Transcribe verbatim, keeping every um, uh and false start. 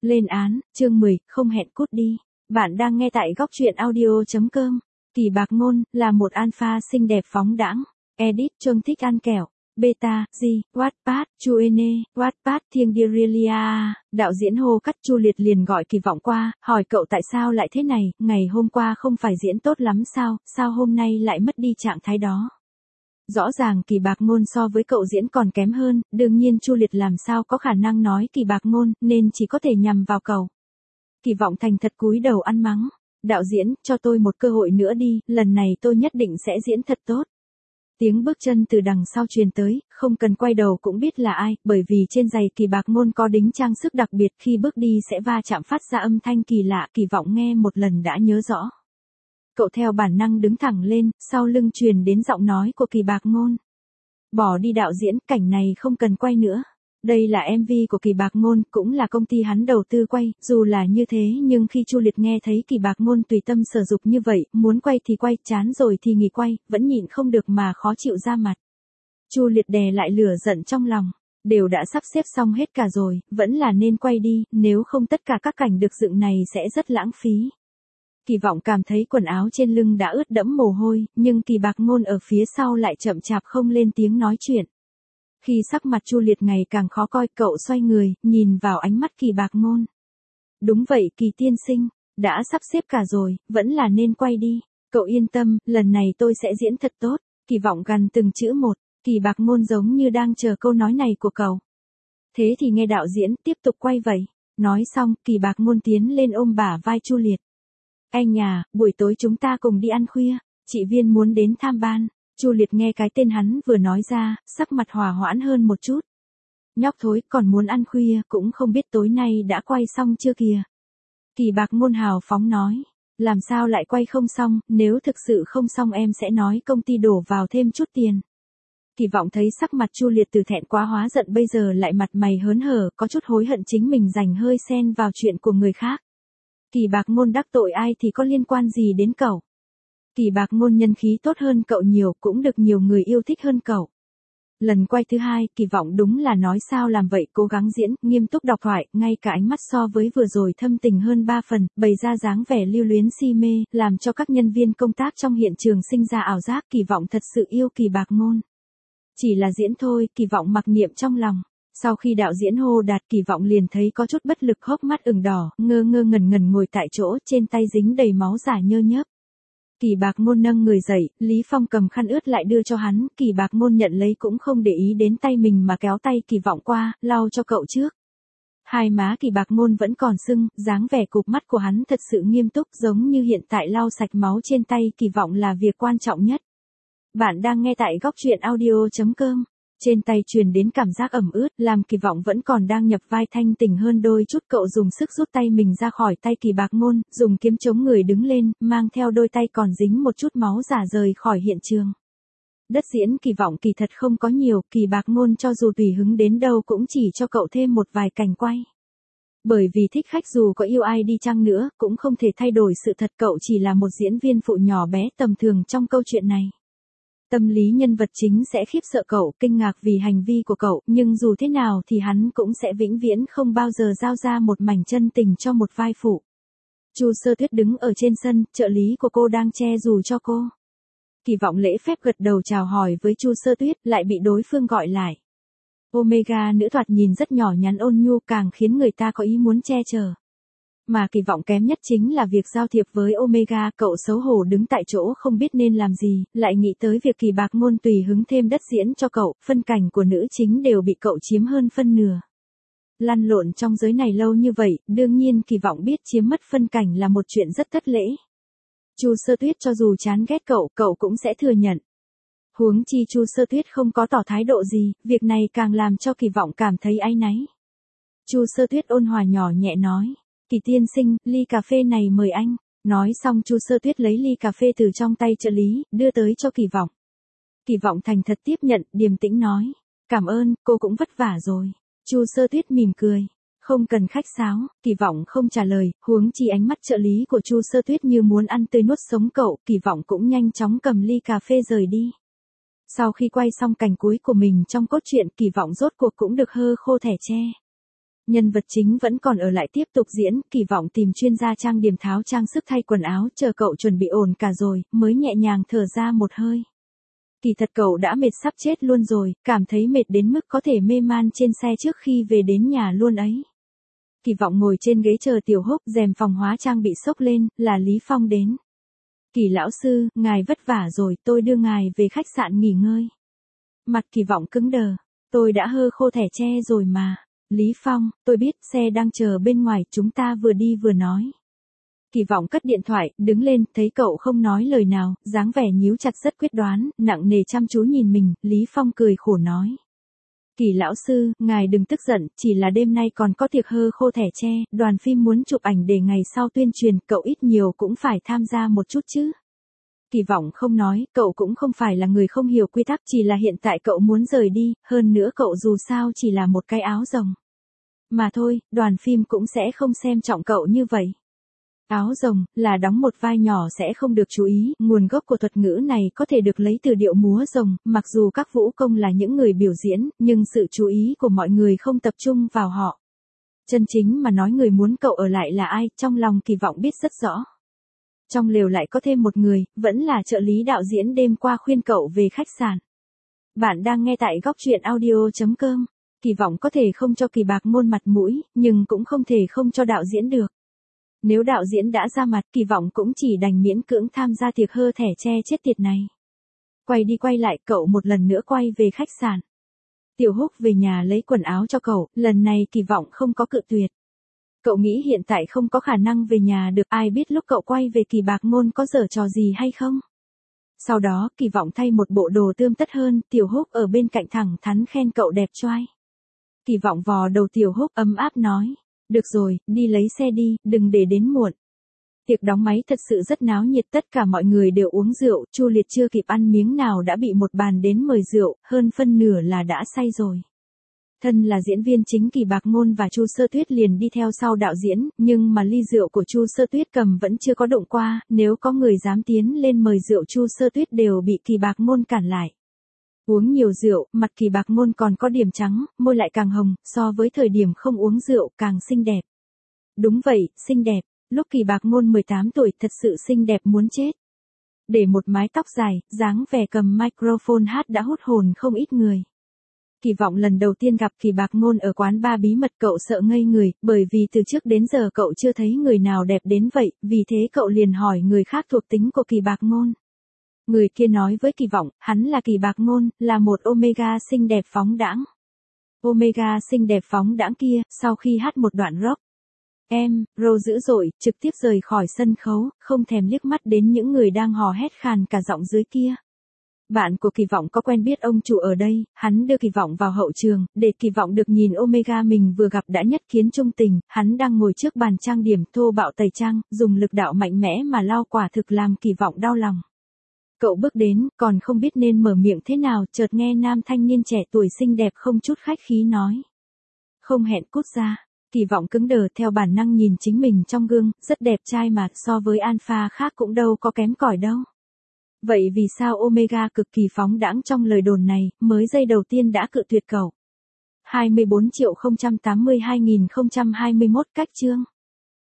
Lên án, chương mười, không hẹn cút đi. Bạn đang nghe tại góc truyện audio.com. Kỳ Bạc Ngôn, là một alpha xinh đẹp phóng đãng. Edit, Trông thích ăn kẹo. Beta, G, Wattpad, Chuene, Wattpad, Thiêng Direlia. Đạo diễn Hồ Cắt Chu Liệt liền gọi Kỳ Vọng qua, hỏi cậu tại sao lại thế này, ngày hôm qua không phải diễn tốt lắm sao, sao hôm nay lại mất đi trạng thái đó. Rõ ràng Kỳ Bạc Ngôn so với cậu diễn còn kém hơn, đương nhiên Chu Liệt làm sao có khả năng nói Kỳ Bạc Ngôn, nên chỉ có thể nhằm vào cậu. Kỳ Vọng thành thật cúi đầu ăn mắng. Đạo diễn, cho tôi một cơ hội nữa đi, lần này tôi nhất định sẽ diễn thật tốt. Tiếng bước chân từ đằng sau truyền tới, không cần quay đầu cũng biết là ai, bởi vì trên giày Kỳ Bạc Ngôn có đính trang sức đặc biệt, khi bước đi sẽ va chạm phát ra âm thanh kỳ lạ. Kỳ Vọng nghe một lần đã nhớ rõ. Cậu theo bản năng đứng thẳng lên, sau lưng truyền đến giọng nói của Kỳ Bạc Ngôn. Bỏ đi đạo diễn, cảnh này không cần quay nữa. Đây là em vê của Kỳ Bạc Ngôn, cũng là công ty hắn đầu tư quay, dù là như thế nhưng khi Chu Liệt nghe thấy Kỳ Bạc Ngôn tùy tâm sở dục như vậy, muốn quay thì quay, chán rồi thì nghỉ quay, vẫn nhịn không được mà khó chịu ra mặt. Chu Liệt đè lại lửa giận trong lòng, đều đã sắp xếp xong hết cả rồi, vẫn là nên quay đi, nếu không tất cả các cảnh được dựng này sẽ rất lãng phí. Kỳ Vọng cảm thấy quần áo trên lưng đã ướt đẫm mồ hôi, nhưng Kỳ Bạc Ngôn ở phía sau lại chậm chạp không lên tiếng nói chuyện. Khi sắc mặt Chu Liệt ngày càng khó coi, cậu xoay người, nhìn vào ánh mắt Kỳ Bạc Ngôn. Đúng vậy Kỳ tiên sinh, đã sắp xếp cả rồi, vẫn là nên quay đi. Cậu yên tâm, lần này tôi sẽ diễn thật tốt. Kỳ Vọng gằn từng chữ một, Kỳ Bạc Ngôn giống như đang chờ câu nói này của cậu. Thế thì nghe đạo diễn, tiếp tục quay vậy. Nói xong, Kỳ Bạc Ngôn tiến lên ôm bả vai Chu Liệt. Anh nhà, buổi tối chúng ta cùng đi ăn khuya, chị Viên muốn đến tham ban. Chu Liệt nghe cái tên hắn vừa nói ra, sắc mặt hòa hoãn hơn một chút. Nhóc thối, còn muốn ăn khuya, cũng không biết tối nay đã quay xong chưa kìa. Kỳ Bạc Ngôn hào phóng nói, làm sao lại quay không xong, nếu thực sự không xong em sẽ nói công ty đổ vào thêm chút tiền. Kỳ Vọng thấy sắc mặt Chu Liệt từ thẹn quá hóa giận bây giờ lại mặt mày hớn hở, có chút hối hận chính mình dành hơi xen vào chuyện của người khác. Kỳ Bạc Ngôn đắc tội ai thì có liên quan gì đến cậu. Kỳ Bạc Ngôn nhân khí tốt hơn cậu nhiều, cũng được nhiều người yêu thích hơn cậu. Lần quay thứ hai, Kỳ Vọng đúng là nói sao làm vậy, cố gắng diễn, nghiêm túc đọc thoại, ngay cả ánh mắt so với vừa rồi thâm tình hơn ba phần, bày ra dáng vẻ lưu luyến si mê, làm cho các nhân viên công tác trong hiện trường sinh ra ảo giác Kỳ Vọng thật sự yêu Kỳ Bạc Ngôn. Chỉ là diễn thôi, Kỳ Vọng mặc niệm trong lòng. Sau khi đạo diễn hô đạt, Kỳ Vọng liền thấy có chút bất lực, hốc mắt ửng đỏ, ngơ ngơ ngẩn ngẩn ngồi tại chỗ, trên tay dính đầy máu giả nhơ nhớp. Kỳ Bạc Ngôn nâng người dậy, Lý Phong cầm khăn ướt lại đưa cho hắn, Kỳ Bạc Ngôn nhận lấy cũng không để ý đến tay mình mà kéo tay Kỳ Vọng qua, lau cho cậu trước. Hai má Kỳ Bạc Ngôn vẫn còn sưng, dáng vẻ cụp mắt của hắn thật sự nghiêm túc, giống như hiện tại lau sạch máu trên tay Kỳ Vọng là việc quan trọng nhất. Bạn đang nghe tại góc truyện audio.com. Trên tay truyền đến cảm giác ẩm ướt, làm Kỳ Vọng vẫn còn đang nhập vai thanh tỉnh hơn đôi chút, cậu dùng sức rút tay mình ra khỏi tay Kỳ Bạc Ngôn, dùng kiếm chống người đứng lên, mang theo đôi tay còn dính một chút máu giả rời khỏi hiện trường. Đất diễn Kỳ Vọng kỳ thật không có nhiều, Kỳ Bạc Ngôn cho dù tùy hứng đến đâu cũng chỉ cho cậu thêm một vài cảnh quay. Bởi vì thích khách dù có yêu ai đi chăng nữa, cũng không thể thay đổi sự thật cậu chỉ là một diễn viên phụ nhỏ bé tầm thường trong câu chuyện này. Tâm lý nhân vật chính sẽ khiếp sợ cậu, kinh ngạc vì hành vi của cậu, nhưng dù thế nào thì hắn cũng sẽ vĩnh viễn không bao giờ giao ra một mảnh chân tình cho một vai phụ. Chu Sơ Tuyết đứng ở trên sân, trợ lý của cô đang che dù cho cô. Kỳ Vọng lễ phép gật đầu chào hỏi với Chu Sơ Tuyết, lại bị đối phương gọi lại. Omega nữ thoạt nhìn rất nhỏ nhắn ôn nhu, càng khiến người ta có ý muốn che chở. Mà Kỳ Vọng kém nhất chính là việc giao thiệp với Omega, cậu xấu hổ đứng tại chỗ không biết nên làm gì, lại nghĩ tới việc Kỳ Bạc Ngôn tùy hứng thêm đất diễn cho cậu, phân cảnh của nữ chính đều bị cậu chiếm hơn phân nửa. Lăn lộn trong giới này lâu như vậy, đương nhiên Kỳ Vọng biết chiếm mất phân cảnh là một chuyện rất thất lễ. Chu Sơ Tuyết cho dù chán ghét cậu, cậu cũng sẽ thừa nhận. Huống chi Chu Sơ Tuyết không có tỏ thái độ gì, việc này càng làm cho Kỳ Vọng cảm thấy áy náy. Chu Sơ Tuyết ôn hòa nhỏ nhẹ nói. Kỳ tiên sinh, ly cà phê này mời anh. Nói xong Chu Sơ Tuyết lấy ly cà phê từ trong tay trợ lý, đưa tới cho Kỳ Vọng. Kỳ Vọng thành thật tiếp nhận, điềm tĩnh nói. Cảm ơn, cô cũng vất vả rồi. Chu Sơ Tuyết mỉm cười. Không cần khách sáo, Kỳ Vọng không trả lời, huống chi ánh mắt trợ lý của Chu Sơ Tuyết như muốn ăn tươi nuốt sống cậu, Kỳ Vọng cũng nhanh chóng cầm ly cà phê rời đi. Sau khi quay xong cảnh cuối của mình trong cốt truyện, Kỳ Vọng rốt cuộc cũng được hơ khô thẻ tre. Nhân vật chính vẫn còn ở lại tiếp tục diễn, kỳ vọng tìm chuyên gia trang điểm tháo trang sức thay quần áo, chờ cậu chuẩn bị ổn cả rồi, mới nhẹ nhàng thở ra một hơi. Kỳ thật cậu đã mệt sắp chết luôn rồi, cảm thấy mệt đến mức có thể mê man trên xe trước khi về đến nhà luôn ấy. Kỳ vọng ngồi trên ghế chờ Tiểu Húc, rèm phòng hóa trang bị xốc lên, là Lý Phong đến. Kỳ lão sư, ngài vất vả rồi, tôi đưa ngài về khách sạn nghỉ ngơi. Mặt Kỳ vọng cứng đờ, tôi đã hơ khô thẻ tre rồi mà. Lý Phong, tôi biết, xe đang chờ bên ngoài, chúng ta vừa đi vừa nói. Kỳ vọng cất điện thoại, đứng lên, thấy cậu không nói lời nào, dáng vẻ nhíu chặt rất quyết đoán, nặng nề chăm chú nhìn mình, Lý Phong cười khổ nói. Kỳ lão sư, ngài đừng tức giận, chỉ là đêm nay còn có tiệc hơ khô thẻ tre, đoàn phim muốn chụp ảnh để ngày sau tuyên truyền, cậu ít nhiều cũng phải tham gia một chút chứ. Kỳ vọng không nói, cậu cũng không phải là người không hiểu quy tắc, chỉ là hiện tại cậu muốn rời đi, hơn nữa cậu dù sao chỉ là một cái áo rồng. Mà thôi, đoàn phim cũng sẽ không xem trọng cậu như vậy. Áo rồng, là đóng một vai nhỏ sẽ không được chú ý, nguồn gốc của thuật ngữ này có thể được lấy từ điệu múa rồng, mặc dù các vũ công là những người biểu diễn, nhưng sự chú ý của mọi người không tập trung vào họ. Chân chính mà nói người muốn cậu ở lại là ai, trong lòng Kỳ vọng biết rất rõ. Trong lều lại có thêm một người, vẫn là trợ lý đạo diễn đêm qua khuyên cậu về khách sạn. Bạn đang nghe tại góc truyện audio chấm com. Kỳ vọng có thể không cho Kỳ Bạc Ngôn mặt mũi, nhưng cũng không thể không cho đạo diễn được. Nếu đạo diễn đã ra mặt, Kỳ vọng cũng chỉ đành miễn cưỡng tham gia tiệc hơ thẻ tre chết tiệt này. Quay đi quay lại, cậu một lần nữa quay về khách sạn. Tiểu Húc về nhà lấy quần áo cho cậu, lần này Kỳ vọng không có cự tuyệt. Cậu nghĩ hiện tại không có khả năng về nhà được, ai biết lúc cậu quay về Kỳ Bạc Ngôn có giở trò gì hay không. Sau đó, Kỳ vọng thay một bộ đồ tươm tất hơn, Tiểu Húc ở bên cạnh thẳng thắn khen cậu đẹp trai. Kỳ vọng vò đầu Tiểu Húc ấm áp nói. Được rồi, đi lấy xe đi, đừng để đến muộn. Tiệc đóng máy thật sự rất náo nhiệt, tất cả mọi người đều uống rượu, Chu Liệt chưa kịp ăn miếng nào đã bị một bàn đến mời rượu, hơn phân nửa là đã say rồi. Thân là diễn viên chính Kỳ Bạc Ngôn và Chu Sơ Tuyết liền đi theo sau đạo diễn, nhưng mà ly rượu của Chu Sơ Tuyết cầm vẫn chưa có đụng qua, nếu có người dám tiến lên mời rượu Chu Sơ Tuyết đều bị Kỳ Bạc Ngôn cản lại. Uống nhiều rượu, mặt Kỳ Bạc Ngôn còn có điểm trắng, môi lại càng hồng, so với thời điểm không uống rượu càng xinh đẹp. Đúng vậy, xinh đẹp, lúc Kỳ Bạc Ngôn mười tám tuổi thật sự xinh đẹp muốn chết. Để một mái tóc dài, dáng vẻ cầm microphone hát đã hút hồn không ít người. Kỳ vọng lần đầu tiên gặp Kỳ Bạc Ngôn ở quán bar bí mật cậu sợ ngây người, bởi vì từ trước đến giờ cậu chưa thấy người nào đẹp đến vậy, vì thế cậu liền hỏi người khác thuộc tính của Kỳ Bạc Ngôn. Người kia nói với Kỳ vọng, hắn là Kỳ Bạc Ngôn, là một Omega xinh đẹp phóng đãng. Omega xinh đẹp phóng đãng kia, sau khi hát một đoạn rock, em, rô dữ dội, trực tiếp rời khỏi sân khấu, không thèm liếc mắt đến những người đang hò hét khàn cả giọng dưới kia. Bạn của Kỳ vọng có quen biết ông chủ ở đây, hắn đưa Kỳ vọng vào hậu trường, để Kỳ vọng được nhìn Omega mình vừa gặp đã nhất kiến trung tình, hắn đang ngồi trước bàn trang điểm thô bạo tẩy trang, dùng lực đạo mạnh mẽ mà lau quả thực làm Kỳ vọng đau lòng. Cậu bước đến, còn không biết nên mở miệng thế nào, chợt nghe nam thanh niên trẻ tuổi xinh đẹp không chút khách khí nói. Không hẹn cút ra. Kỳ vọng cứng đờ theo bản năng nhìn chính mình trong gương, rất đẹp trai mà so với alpha khác cũng đâu có kém cỏi đâu. Vậy vì sao Omega cực kỳ phóng đãng trong lời đồn này, mới giây đầu tiên đã cự tuyệt cậu? hai mươi bốn triệu không trăm tám mươi hai nghìn không trăm hai mươi mốt cách chương